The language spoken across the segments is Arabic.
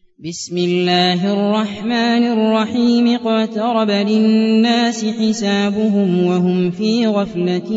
بسم الله الرحمن الرحيم اقترب للناس حسابهم وهم في غفلة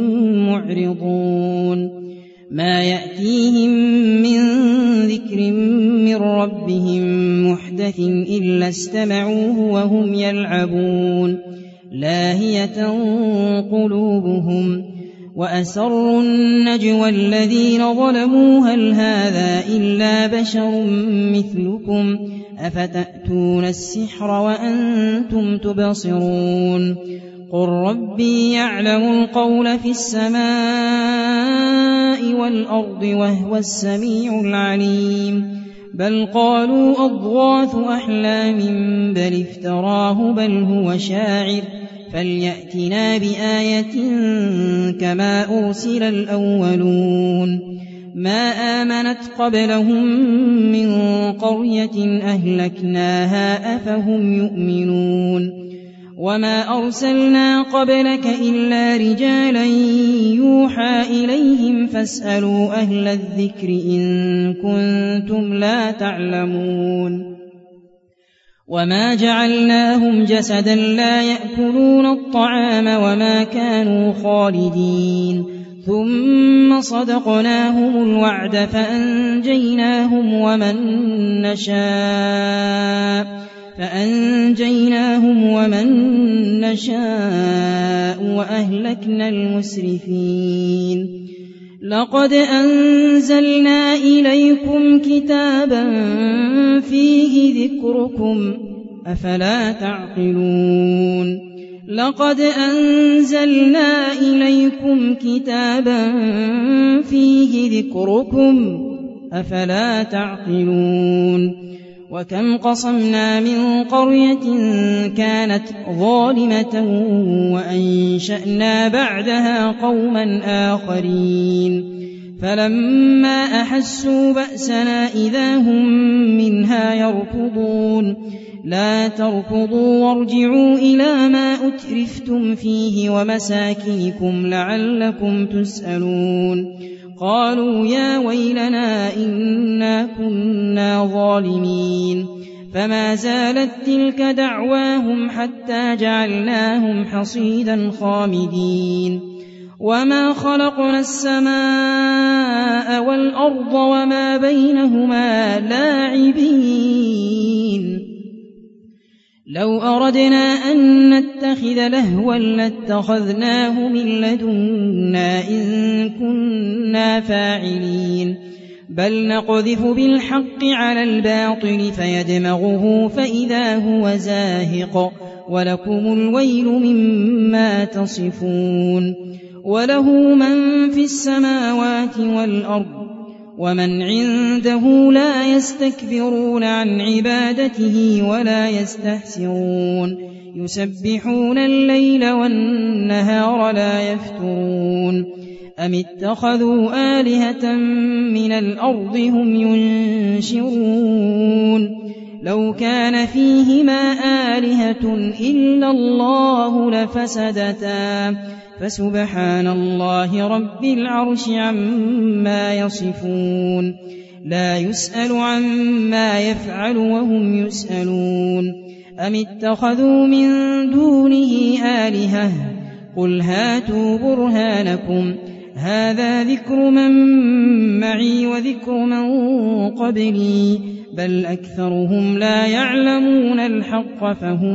معرضون ما يأتيهم من ذكر من ربهم محدث إلا استمعوه وهم يلعبون لاهية قلوبهم وأسروا النجوى الذين ظلموا هل هذا إلا بشر مثلكم أفتأتون السحر وأنتم تبصرون قل ربي يعلم القول في السماء والأرض وهو السميع العليم بل قالوا أضغاث أحلام بل افتراه بل هو شاعر فليأتنا بآية كما أرسل الأولون ما آمنت قبلهم من قرية أهلكناها أفهم يؤمنون وما أرسلنا قبلك إلا رجالا يوحى إليهم فاسألوا أهل الذكر إن كنتم لا تعلمون وما جعلناهم جسدا لا يأكلون الطعام وما كانوا خالدين ثم صدقناهم الوعد فأنجيناهم ومن نشاء وأهلكنا المسرفين لقد أنزلنا إليكم كتابا فيه ذكركم أفلا تعقلون لقد أنزلنا إليكم كتابا فيه ذكركم أفلا تعقلون وكم قصمنا من قرية كانت ظالمة وأنشأنا بعدها قوما آخرين فلما أحسوا بأسنا إذا هم منها يركضون لا تركضوا وارجعوا إلى ما أترفتم فيه ومساكنكم لعلكم تسألون قالوا يا ويلنا إنا كنا ظالمين فما زالت تلك دعواهم حتى جعلناهم حصيدا خامدين وما خلقنا السماء والأرض وما بينهما لاعبين لو أردنا أن نتخذ لهوا لاتخذناه من لدنا إن كنا فاعلين بل نقذف بالحق على الباطل فيدمغه فإذا هو زاهق ولكم الويل مما تصفون وله من في السماوات والأرض ومن عنده لا يستكبرون عن عبادته ولا يستحسرون يسبحون الليل والنهار لا يفترون أم اتخذوا آلهة من الأرض هم ينشرون لو كان فيهما آلهة إلا الله لفسدتا فسبحان الله رب العرش عما يصفون لا يسأل عما يفعل وهم يسألون أم اتخذوا من دونه آلهة قل هاتوا برهانكم هذا ذكر من معي وذكر من قبلي بل أكثرهم لا يعلمون الحق فهم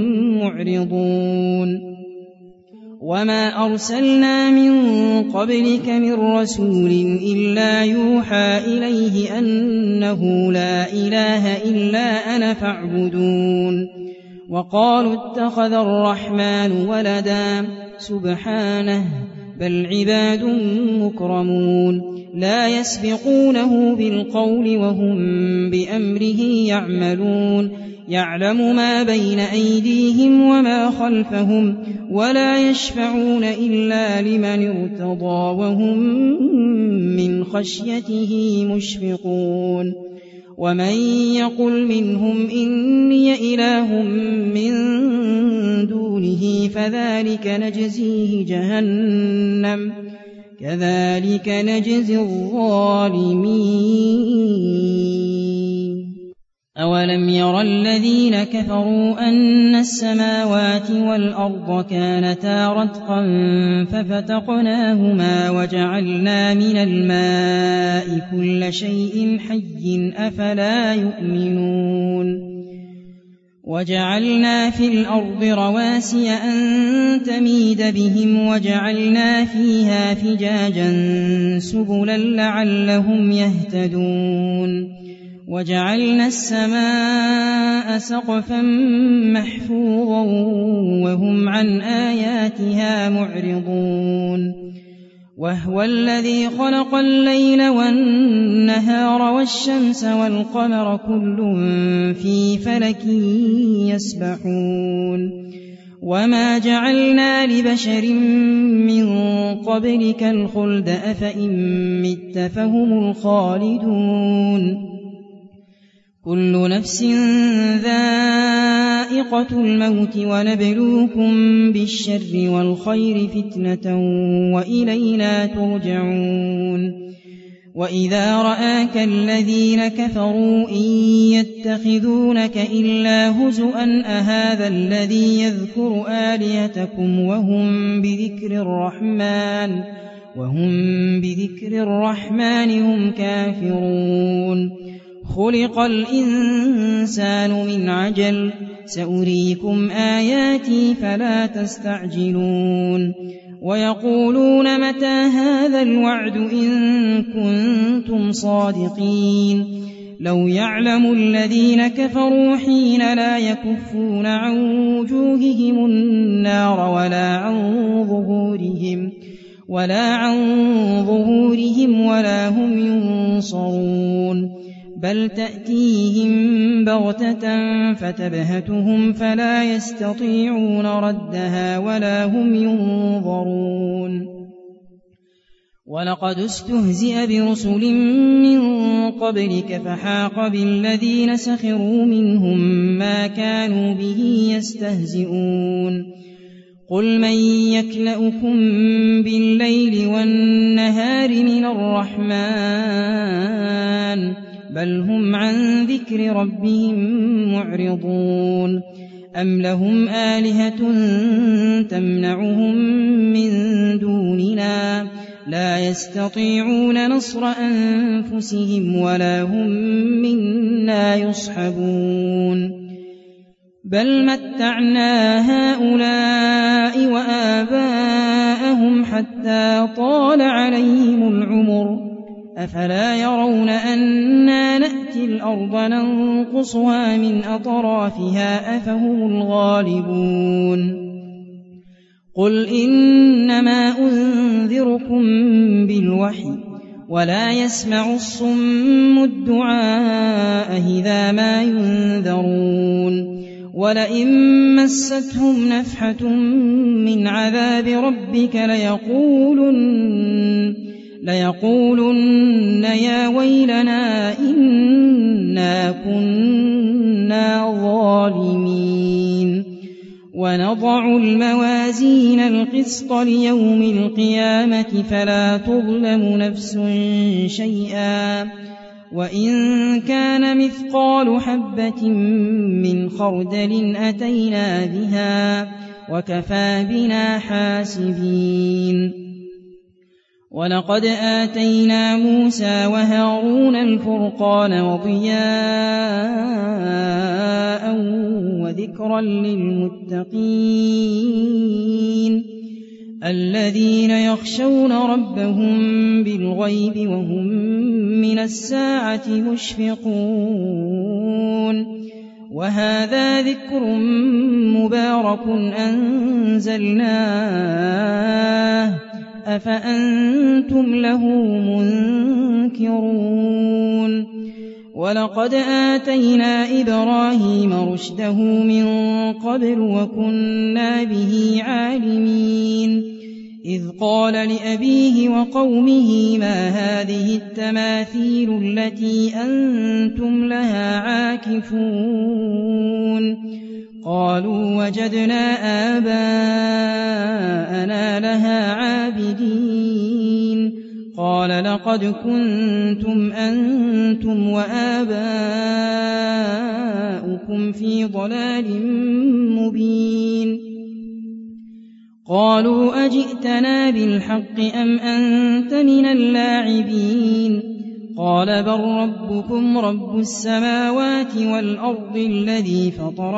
معرضون وما أرسلنا من قبلك من رسول إلا يوحى إليه أنه لا إله إلا أنا فاعبدون وقالوا اتخذ الرحمن ولدا سبحانه بل عباد مكرمون لا يسبقونه بالقول وهم بأمره يعملون يعلم ما بين أيديهم وما خلفهم ولا يشفعون إلا لمن ارتضى وهم من خشيته مشفقون ومن يقل منهم إني إله من دونه فذلك نجزيه جهنم كذلك نجزي الظالمين أولم ير الذين كفروا أن السماوات والأرض كانتا رتقا ففتقناهما وجعلنا من الماء كل شيء حي أفلا يؤمنون وجعلنا في الأرض رواسي أن تميد بهم وجعلنا فيها فجاجا سبلا لعلهم يهتدون وجعلنا السماء سقفا محفوظا وهم عن آياتها معرضون وهو الذي خلق الليل والنهار والشمس والقمر كل في فلك يسبحون وما جعلنا لبشر من قبلك الخلد أفإن مت فهم الخالدون كل نفس ذائقة الموت ونبلوكم بالشر والخير فتنة وإلينا ترجعون وإذا رآك الذين كفروا إن يتخذونك إلا هزؤا أهذا الذي يذكر آلهتكم وهم بذكر الرحمن هم كافرون خلق الإنسان من عجل سأريكم آياتي فلا تستعجلون ويقولون متى هذا الوعد إن كنتم صادقين لو يعلم الذين كفروا حين لا يكفون عن وجوههم النار ولا عن ظهورهم ولا هم ينصرون بل تأتيهم بغتة فتبهتهم فلا يستطيعون ردها ولا هم ينظرون ولقد استهزئ برسل من قبلك فحاق بالذين سخروا منهم ما كانوا به يستهزئون قل من يكلؤكم بالليل والنهار من الرحمن بل هم عن ذكر ربهم معرضون أم لهم آلهة تمنعهم من دوننا لا يستطيعون نصر أنفسهم ولا هم منا يصحبون بل متعنا هؤلاء وآباءهم حتى طال عليهم العمر أفلا يرون أنا نأتي الأرض ننقصها من أطرافها أفهم الغالبون قل إنما أنذركم بالوحي ولا يسمع الصم الدعاء إذا ما ينذرون ولئن مستهم نفحة من عذاب ربك ليقولن يا ويلنا إنا كنا ظالمين ونضع الموازين القسط ليوم القيامة فلا تظلم نفس شيئا وإن كان مثقال حبة من خردل أتينا بها وكفى بنا حاسبين ولقد آتينا موسى وهارون الفرقان وضياء وذكرا للمتقين الذين يخشون ربهم بالغيب وهم من الساعة مشفقون وهذا ذكر مبارك أنزلناه أفأنتم له منكرون ولقد آتينا إبراهيم رشده من قبل وكنا به عالمين إذ قال لأبيه وقومه ما هذه التماثيل التي أنتم لها عاكفون قالوا وجدنا آباءنا لها عابدين قال لقد كنتم أنتم وآباؤكم ربكم في ضلال مبين قالوا أجئتنا بالحق أم أنت من اللاعبين قال بل ربكم رب السماوات والأرض الذي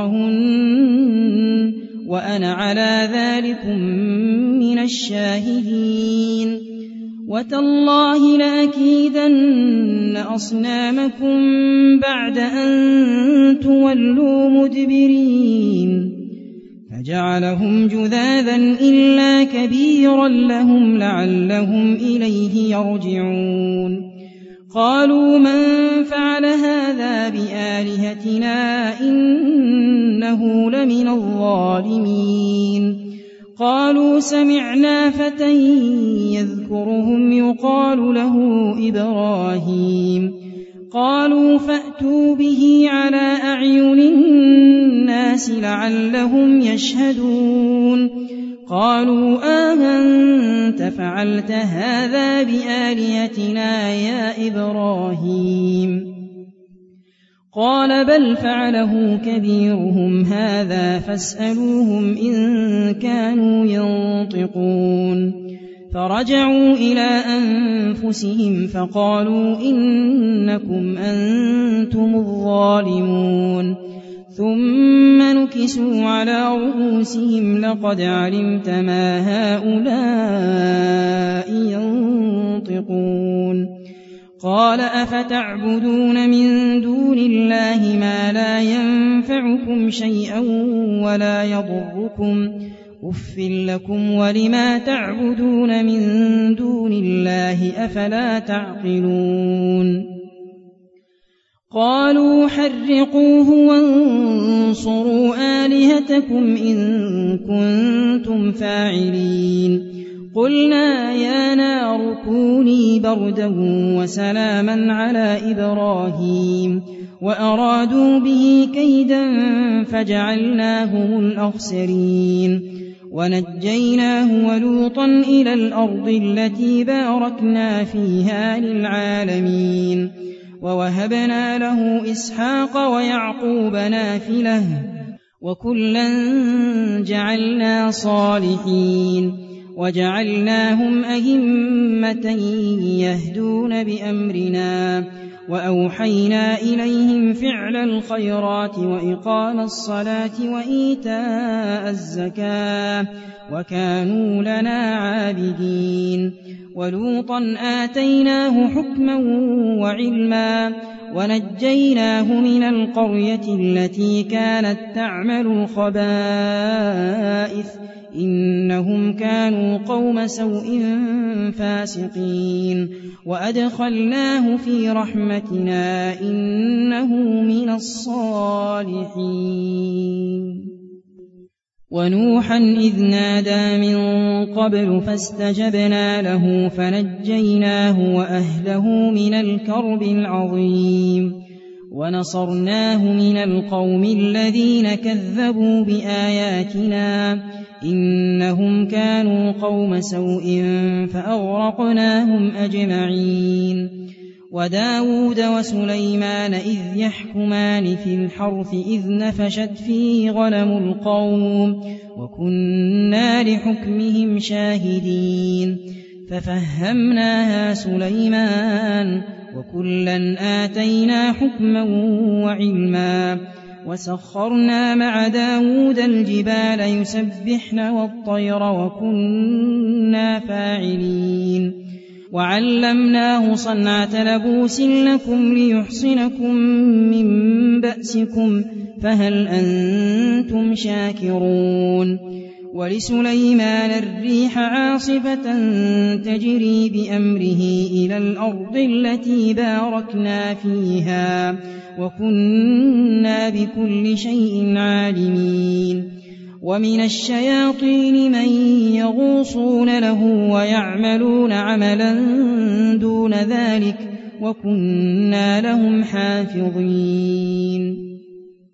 فطرهن وأنا على ذلكم من الشاهدين وتالله لأكيدن أصنامكم بعد أن تولوا مدبرين فجعلهم جذاذا إلا كبيرا لهم لعلهم إليه يرجعون قالوا من فعل هذا بآلهتنا إنه لمن الظالمين قالوا سمعنا فتى يذكرهم يقال له إبراهيم قالوا فأتوا به على أعين الناس لعلهم يشهدون قالوا أنت فعلت هذا بآلهتنا يا إبراهيم قال بل فعله كبيرهم هذا فاسألوهم إن كانوا ينطقون فرجعوا إلى أنفسهم فقالوا إنكم أنتم الظالمون ثم نكسوا على رؤوسهم لقد علمت ما هؤلاء ينطقون قال أفتعبدون من دون الله ما لا ينفعكم شيئا ولا يضركم أف لكم ولما تعبدون من دون الله أفلا تعقلون قالوا حرقوه وانصروا آلهتكم إن كنتم فاعلين قلنا يا نار كوني بردا وسلاما على إبراهيم وأرادوا به كيدا فجعلناهم الأخسرين ونجيناه ولوطا إلى الأرض التي باركنا فيها للعالمين ووهبنا له إسحاق ويعقوب نافلة وكلا جعلنا صالحين وجعلناهم أئمة يهدون بأمرنا وأوحينا إليهم فعل الخيرات وإقام الصلاة وإيتاء الزكاة وكانوا لنا عابدين ولوطا آتيناه حكما وعلما ونجيناه من القرية التي كانت تعمل الخبائث إنهم كانوا قوم سوء فاسقين وأدخلناه في رحمتنا إنه من الصالحين ونوحا إذ نادى من قبل فاستجبنا له فنجيناه وأهله من الكرب العظيم ونصرناه من القوم الذين كذبوا بآياتنا إنهم كانوا قوم سوء فأغرقناهم أجمعين وداود وسليمان إذ يحكمان في الحرث إذ نفشت فيه غنم القوم وكنا لحكمهم شاهدين ففهمناها سليمان وكلا آتينا حكما وعلما وسخرنا مع داود الجبال يسبحن والطير وكنا فاعلين وعلمناه صنعة لبوس لكم ليحصنكم من بأسكم فهل أنتم شاكرون ولسليمان الريح عاصفة تجري بأمره إلى الأرض التي باركنا فيها وكنا بكل شيء عالمين ومن الشياطين من يغوصون له ويعملون عملا دون ذلك وكنا لهم حافظين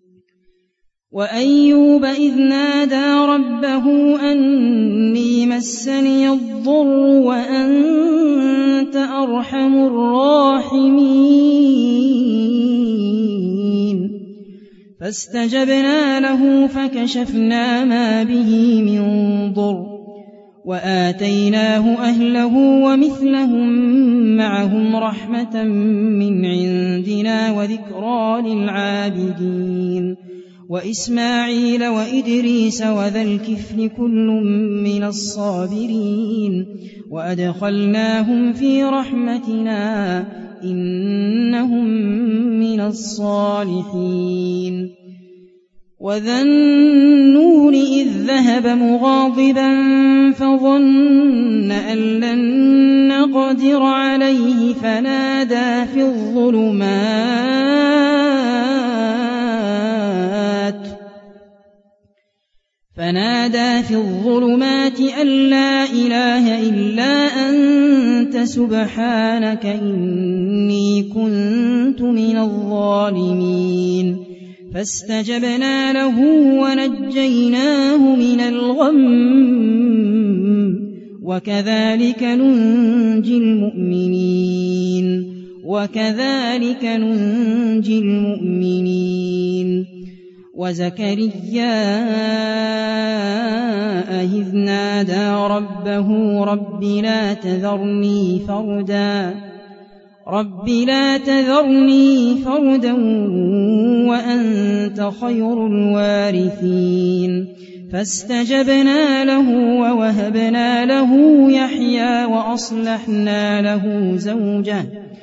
وأيوب إذ نادى ربه أني مسني الضر وأنت أرحم الراحمين فاستجبنا له فكشفنا ما به من ضر وآتيناه أهله ومثلهم معهم رحمة من عندنا وذكرى للعابدين وإسماعيل وإدريس وذا الكفل كل من الصابرين وأدخلناهم في رحمتنا إنهم من الصالحين وذا النون إذ ذهب مغاضبا فظن أن لن نقدر عليه فنادى في الظلمات أن لا إله إلا أنت سبحانك إني كنت من الظالمين فاستجبنا له ونجيناه من الغم وكذلك ننجي المؤمنين وزكريا إذ نادى ربه رب لا تذرني فردا وأنت خير الوارثين فاستجبنا له ووهبنا له يحيى وأصلحنا له زوجه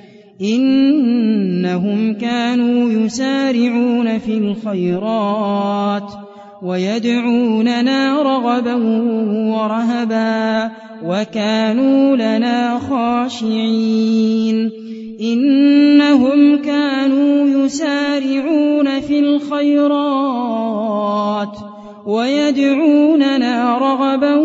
إنهم كانوا يسارعون في الخيرات ويدعوننا رغبا ورهبا وكانوا لنا خاشعين إنهم كانوا يسارعون في الخيرات ويدعوننا رغبا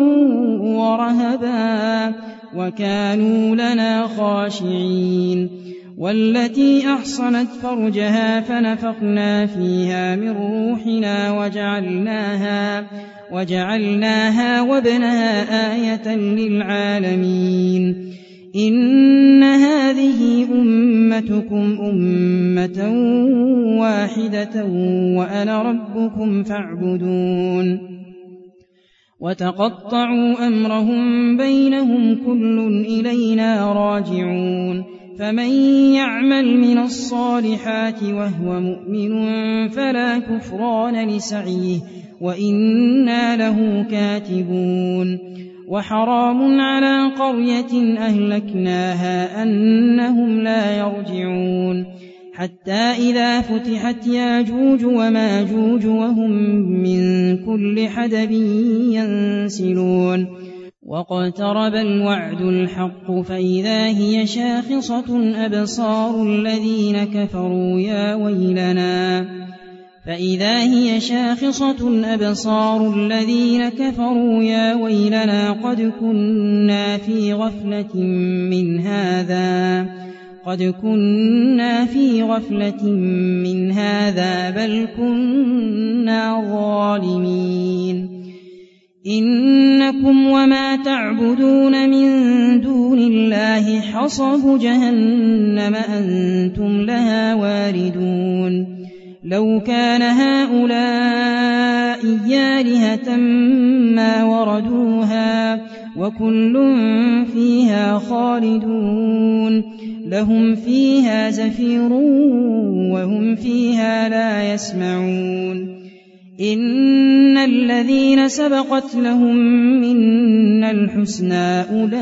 ورهبا وكانوا لنا خاشعين والتي أحصنت فرجها فنفخنا فيها من روحنا وجعلناها وابنها آية للعالمين إن هذه أمتكم أمة واحدة وأنا ربكم فاعبدون وتقطعوا أمرهم بينهم كل إلينا راجعون فمن يعمل من الصالحات وهو مؤمن فلا كفران لسعيه وإنا له كاتبون وحرام على قرية أهلكناها أنهم لا يرجعون حتى إذا فتحت ياجوج وماجوج وهم من كل حدب ينسلون واقترب الوعد الحق فإذا هي شاخصة أبصار الذين كفروا يا ويلنا قد كنا في غفلة من هذا بل كنا ظالمين إنكم وما تعبدون من دون الله حصب جهنم أنتم لها واردون لو كان هؤلاء آلهة ما وردوها وكل فيها خالدون لهم فيها زفير وهم فيها لا يسمعون إن الذين سبقت لهم منا الحسنى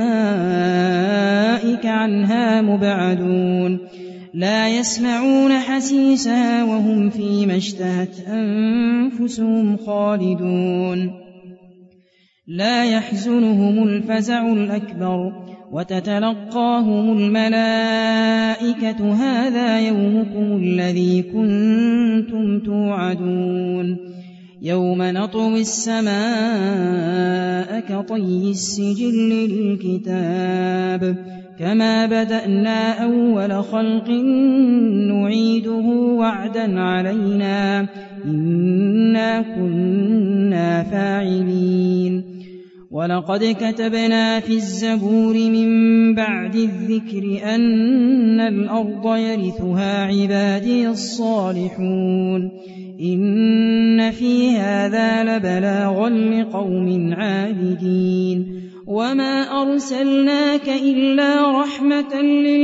أولئك عنها مبعدون لا يسمعون حسيسها وهم فيما اشتهت أنفسهم خالدون لا يحزنهم الفزع الأكبر وتتلقاهم الملائكة هذا يومكم الذي كنتم توعدون يوم نطوي السماء كطي السجل للكتاب كما بدأنا أول خلق نعيده وعدا علينا إنا كنا فاعلين ولقد كتبنا في الزبور من بعد الذكر أن الأرض يرثها عبادي الصالحون إن في هذا لبلاغا لقوم عابدين وما أرسلناك إلا رحمة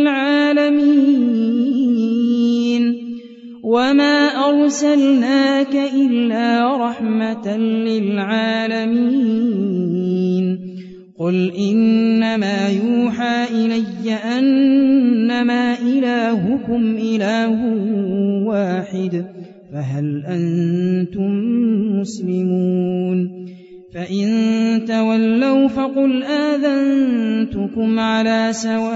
للعالمين قل إنما يوحى إلي أنما إلهكم إله واحد فهل أنتم مسلمون فإن تولوا فقل آذنتكم على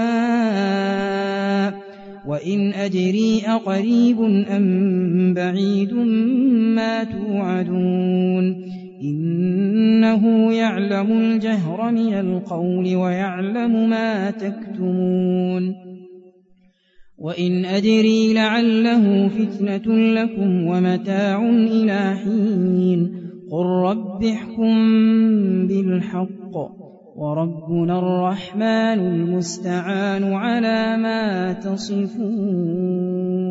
سواء وإن أدري أقريب أم بعيد ما توعدون إنه يعلم الجهر من القول ويعلم ما تكتمون وإن أدري لعله فتنة لكم ومتاع إلى حين قل رب احكم بالحق وربنا الرحمن المستعان على ما تصفون